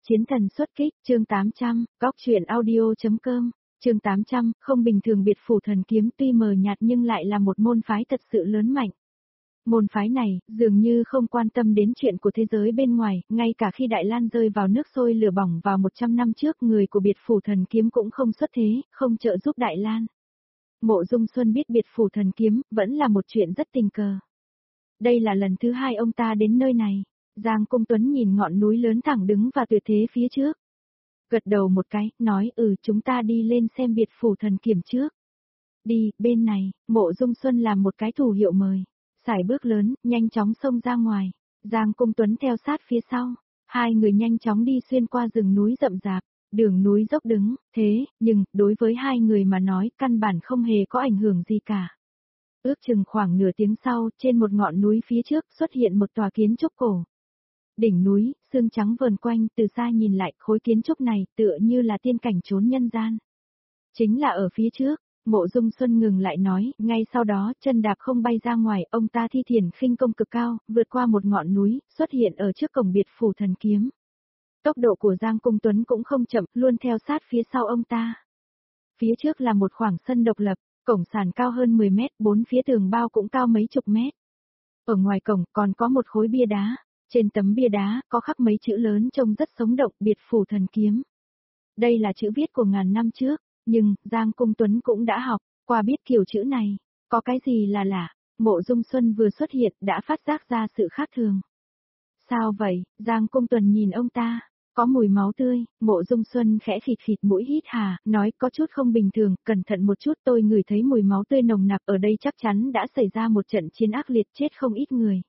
Chiến thần xuất kích, chương 800, góc truyện audio.com, chương 800, không bình thường biệt phủ thần kiếm tuy mờ nhạt nhưng lại là một môn phái thật sự lớn mạnh. Môn phái này, dường như không quan tâm đến chuyện của thế giới bên ngoài, ngay cả khi Đại Lan rơi vào nước sôi lửa bỏng vào 100 năm trước người của biệt phủ thần kiếm cũng không xuất thế, không trợ giúp Đại Lan. Mộ Dung Xuân biết biệt phủ thần kiếm, vẫn là một chuyện rất tình cờ. Đây là lần thứ hai ông ta đến nơi này. Giang Cung Tuấn nhìn ngọn núi lớn thẳng đứng và tuyệt thế phía trước. Gật đầu một cái, nói chúng ta đi lên xem biệt phủ thần kiếm trước. Đi, bên này, Mộ Dung Xuân làm một cái thủ hiệu mời. Sải bước lớn, nhanh chóng xông ra ngoài. Giang Cung Tuấn theo sát phía sau. Hai người nhanh chóng đi xuyên qua rừng núi rậm rạp, đường núi dốc đứng, thế, nhưng, đối với hai người mà nói, căn bản không hề có ảnh hưởng gì cả. Ước chừng khoảng nửa tiếng sau, trên một ngọn núi phía trước xuất hiện một tòa kiến trúc cổ. Đỉnh núi, sương trắng vờn quanh, từ xa nhìn lại, khối kiến trúc này tựa như là tiên cảnh trốn nhân gian. Chính là ở phía trước, Mộ Dung Xuân ngừng lại nói, ngay sau đó, chân đạp không bay ra ngoài, ông ta thi triển khinh công cực cao, vượt qua một ngọn núi, xuất hiện ở trước cổng biệt phủ thần kiếm. Tốc độ của Giang Cung Tuấn cũng không chậm, luôn theo sát phía sau ông ta. Phía trước là một khoảng sân độc lập, cổng sàn cao hơn 10 mét, bốn phía tường bao cũng cao mấy chục mét. Ở ngoài cổng còn có một khối bia đá. Trên tấm bia đá, có khắc mấy chữ lớn trông rất sống động, biệt phủ thần kiếm. Đây là chữ viết của ngàn năm trước, nhưng, Giang Cung Tuấn cũng đã học, qua biết kiểu chữ này. Có cái gì là lạ, Mộ Dung Xuân vừa xuất hiện đã phát giác ra sự khác thường. Sao vậy, Giang Cung Tuấn nhìn ông ta, có mùi máu tươi, Mộ Dung Xuân khẽ khịt khịt mũi hít hà, nói có chút không bình thường, cẩn thận một chút tôi ngửi thấy mùi máu tươi nồng nặc ở đây chắc chắn đã xảy ra một trận chiến ác liệt chết không ít người.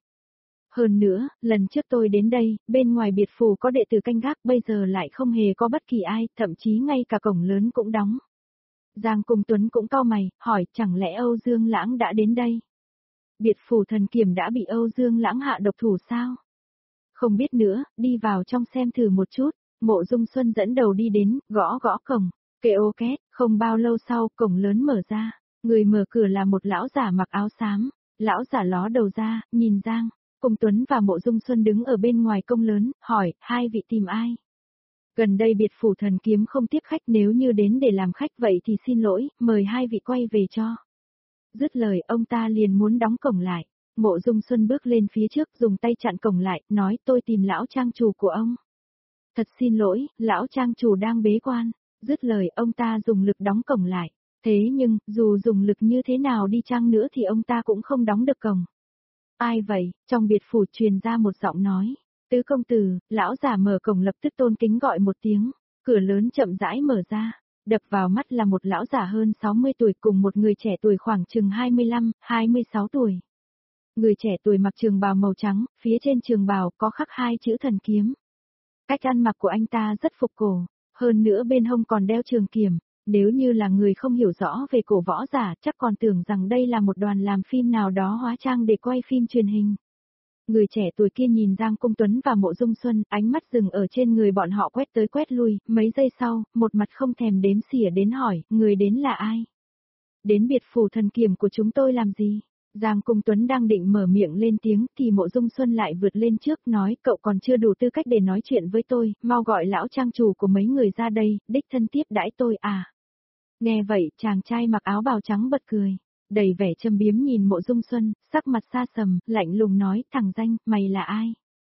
Hơn nữa, lần trước tôi đến đây, bên ngoài biệt phủ có đệ tử canh gác bây giờ lại không hề có bất kỳ ai, thậm chí ngay cả cổng lớn cũng đóng. Giang Cung Tuấn cũng cau mày, hỏi chẳng lẽ Âu Dương Lãng đã đến đây? Biệt phủ thần kiếm đã bị Âu Dương Lãng hạ độc thủ sao? Không biết nữa, đi vào trong xem thử một chút. Mộ Dung Xuân dẫn đầu đi đến, gõ gõ cổng, kêu két, không bao lâu sau cổng lớn mở ra, người mở cửa là một lão giả mặc áo xám, lão giả ló đầu ra, nhìn Giang Cung Tuấn và Mộ Dung Xuân đứng ở bên ngoài công lớn, hỏi, hai vị tìm ai? Gần đây biệt phủ thần kiếm không tiếp khách, nếu như đến để làm khách vậy thì xin lỗi, mời hai vị quay về cho. Dứt lời ông ta liền muốn đóng cổng lại. Mộ Dung Xuân bước lên phía trước dùng tay chặn cổng lại, nói tôi tìm lão trang chủ của ông. Thật xin lỗi, lão trang chủ đang bế quan. Dứt lời ông ta dùng lực đóng cổng lại. Thế nhưng, dù dùng lực như thế nào đi chăng nữa thì ông ta cũng không đóng được cổng. Ai vậy? Trong biệt phủ truyền ra một giọng nói. Tứ công tử, lão già mở cổng lập tức tôn kính gọi một tiếng. Cửa lớn chậm rãi mở ra. Đập vào mắt là một lão già hơn 60 tuổi cùng một người trẻ tuổi khoảng chừng 25, 26 tuổi. Người trẻ tuổi mặc trường bào màu trắng, phía trên trường bào có khắc hai chữ thần kiếm. Cách ăn mặc của anh ta rất phục cổ, hơn nữa bên hông còn đeo trường kiếm. Nếu như là người không hiểu rõ về cổ võ giả chắc còn tưởng rằng đây là một đoàn làm phim nào đó hóa trang để quay phim truyền hình. Người trẻ tuổi kia nhìn Giang Cung Tuấn và Mộ Dung Xuân, ánh mắt dừng ở trên người bọn họ quét tới quét lui, mấy giây sau, một mặt không thèm đếm xỉa đến hỏi, người đến là ai? Đến biệt phủ thần kiếm của chúng tôi làm gì? Giang Cung Tuấn đang định mở miệng lên tiếng thì Mộ Dung Xuân lại vượt lên trước nói cậu còn chưa đủ tư cách để nói chuyện với tôi, mau gọi lão trang chủ của mấy người ra đây, đích thân tiếp đãi tôi à. Nghe vậy chàng trai mặc áo bào trắng bật cười, đầy vẻ châm biếm nhìn Mộ Dung Xuân, sắc mặt xa sầm, lạnh lùng nói thằng danh, mày là ai?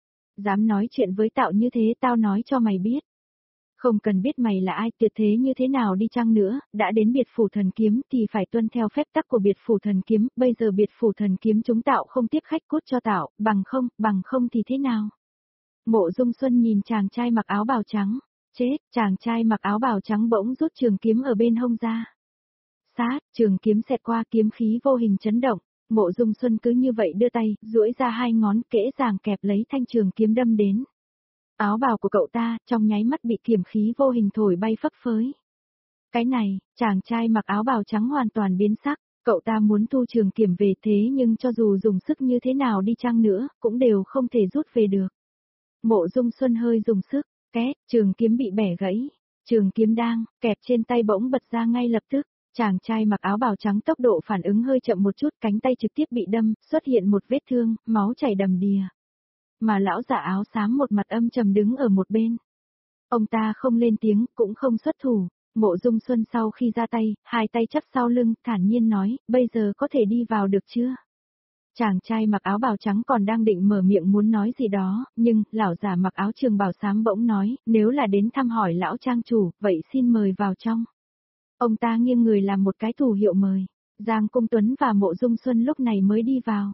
Dám nói chuyện với tao như thế tao nói cho mày biết. Không cần biết mày là ai, tuyệt thế như thế nào đi chăng nữa, đã đến biệt phủ thần kiếm thì phải tuân theo phép tắc của biệt phủ thần kiếm, bây giờ biệt phủ thần kiếm chúng tạo không tiếp khách cút cho tạo, bằng không thì thế nào? Mộ Dung Xuân nhìn chàng trai mặc áo bào trắng, chết, chàng trai mặc áo bào trắng bỗng rút trường kiếm ở bên hông ra. Sát, trường kiếm xẹt qua kiếm khí vô hình chấn động, Mộ Dung Xuân cứ như vậy đưa tay, duỗi ra hai ngón kẽ dàng kẹp lấy thanh trường kiếm đâm đến. Áo bào của cậu ta, trong nháy mắt bị kiếm khí vô hình thổi bay phấp phới. Cái này, chàng trai mặc áo bào trắng hoàn toàn biến sắc, cậu ta muốn thu trường kiếm về thế nhưng cho dù dùng sức như thế nào đi chăng nữa, cũng đều không thể rút về được. Mộ Dung Xuân hơi dùng sức, két, trường kiếm bị bẻ gãy, trường kiếm đang kẹp trên tay bỗng bật ra ngay lập tức. Chàng trai mặc áo bào trắng tốc độ phản ứng hơi chậm một chút, cánh tay trực tiếp bị đâm, xuất hiện một vết thương, máu chảy đầm đìa. Mà lão giả áo xám một mặt âm trầm đứng ở một bên. Ông ta không lên tiếng, cũng không xuất thủ. Mộ Dung Xuân sau khi ra tay, hai tay chắp sau lưng, thản nhiên nói, bây giờ có thể đi vào được chưa? Chàng trai mặc áo bào trắng còn đang định mở miệng muốn nói gì đó, nhưng, lão giả mặc áo trường bào xám bỗng nói, nếu là đến thăm hỏi lão trang chủ, vậy xin mời vào trong. Ông ta nghiêng người làm một cái thủ hiệu mời. Giang Công Tuấn và Mộ Dung Xuân lúc này mới đi vào.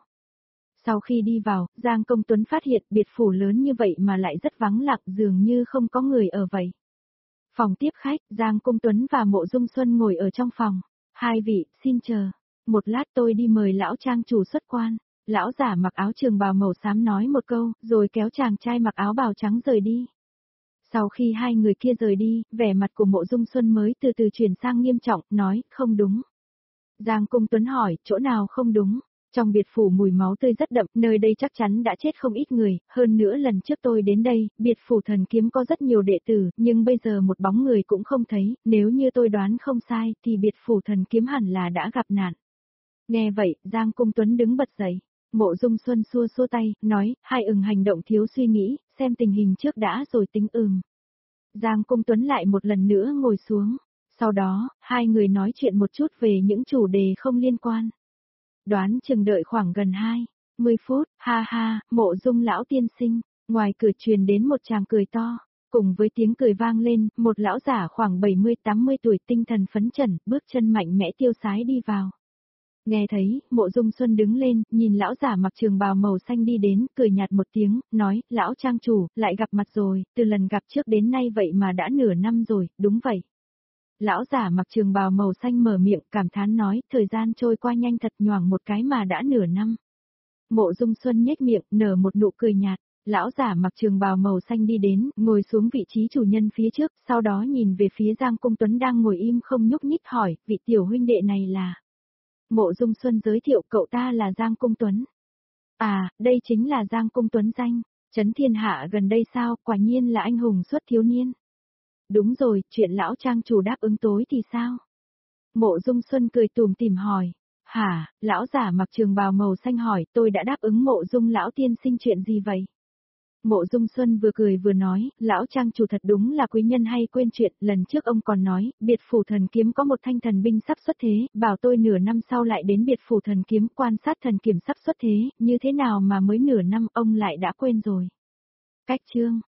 Sau khi đi vào, Giang Công Tuấn phát hiện biệt phủ lớn như vậy mà lại rất vắng lặng, dường như không có người ở vậy. Phòng tiếp khách, Giang Công Tuấn và Mộ Dung Xuân ngồi ở trong phòng. Hai vị, xin chờ. Một lát tôi đi mời lão trang chủ xuất quan. Lão giả mặc áo trường bào màu xám nói một câu, rồi kéo chàng trai mặc áo bào trắng rời đi. Sau khi hai người kia rời đi, vẻ mặt của Mộ Dung Xuân mới từ từ chuyển sang nghiêm trọng, nói, không đúng. Giang Công Tuấn hỏi, chỗ nào không đúng? Trong biệt phủ mùi máu tươi rất đậm, nơi đây chắc chắn đã chết không ít người, hơn nữa lần trước tôi đến đây, biệt phủ thần kiếm có rất nhiều đệ tử, nhưng bây giờ một bóng người cũng không thấy, nếu như tôi đoán không sai, thì biệt phủ thần kiếm hẳn là đã gặp nạn. Nghe vậy, Giang Công Tuấn đứng bật dậy. Mộ Dung Xuân xua xua tay, nói, hai hành động thiếu suy nghĩ, xem tình hình trước đã rồi tính Giang Công Tuấn lại một lần nữa ngồi xuống. Sau đó, hai người nói chuyện một chút về những chủ đề không liên quan. Đoán chừng đợi khoảng gần 20 phút, ha ha, Mộ Dung lão tiên sinh, ngoài cửa truyền đến một tràng cười to, cùng với tiếng cười vang lên, một lão giả khoảng 70-80 tuổi tinh thần phấn chấn, bước chân mạnh mẽ tiêu sái đi vào. Nghe thấy, Mộ Dung Xuân đứng lên, nhìn lão giả mặc trường bào màu xanh đi đến, cười nhạt một tiếng, nói, lão trang chủ, lại gặp mặt rồi, từ lần gặp trước đến nay vậy mà đã nửa năm rồi, đúng vậy. Lão giả mặc trường bào màu xanh mở miệng, cảm thán nói, thời gian trôi qua nhanh thật, nhoảng một cái mà đã nửa năm. Mộ Dung Xuân nhếch miệng, nở một nụ cười nhạt. Lão giả mặc trường bào màu xanh đi đến, ngồi xuống vị trí chủ nhân phía trước, sau đó nhìn về phía Giang Công Tuấn đang ngồi im không nhúc nhích hỏi, vị tiểu huynh đệ này là... Mộ Dung Xuân giới thiệu cậu ta là Giang Công Tuấn. À, đây chính là Giang Công Tuấn danh, chấn thiên hạ gần đây sao, quả nhiên là anh hùng xuất thiếu niên. Đúng rồi, chuyện lão trang chủ đáp ứng tối thì sao? Mộ Dung Xuân cười tủm tỉm hỏi. Hả, lão giả mặc trường bào màu xanh hỏi, tôi đã đáp ứng Mộ Dung lão tiên sinh chuyện gì vậy? Mộ Dung Xuân vừa cười vừa nói, lão trang chủ thật đúng là quý nhân hay quên chuyện, lần trước ông còn nói, biệt phủ thần kiếm có một thanh thần binh sắp xuất thế, bảo tôi nửa năm sau lại đến biệt phủ thần kiếm quan sát thần kiếm sắp xuất thế, như thế nào mà mới nửa năm ông lại đã quên rồi. Cách chương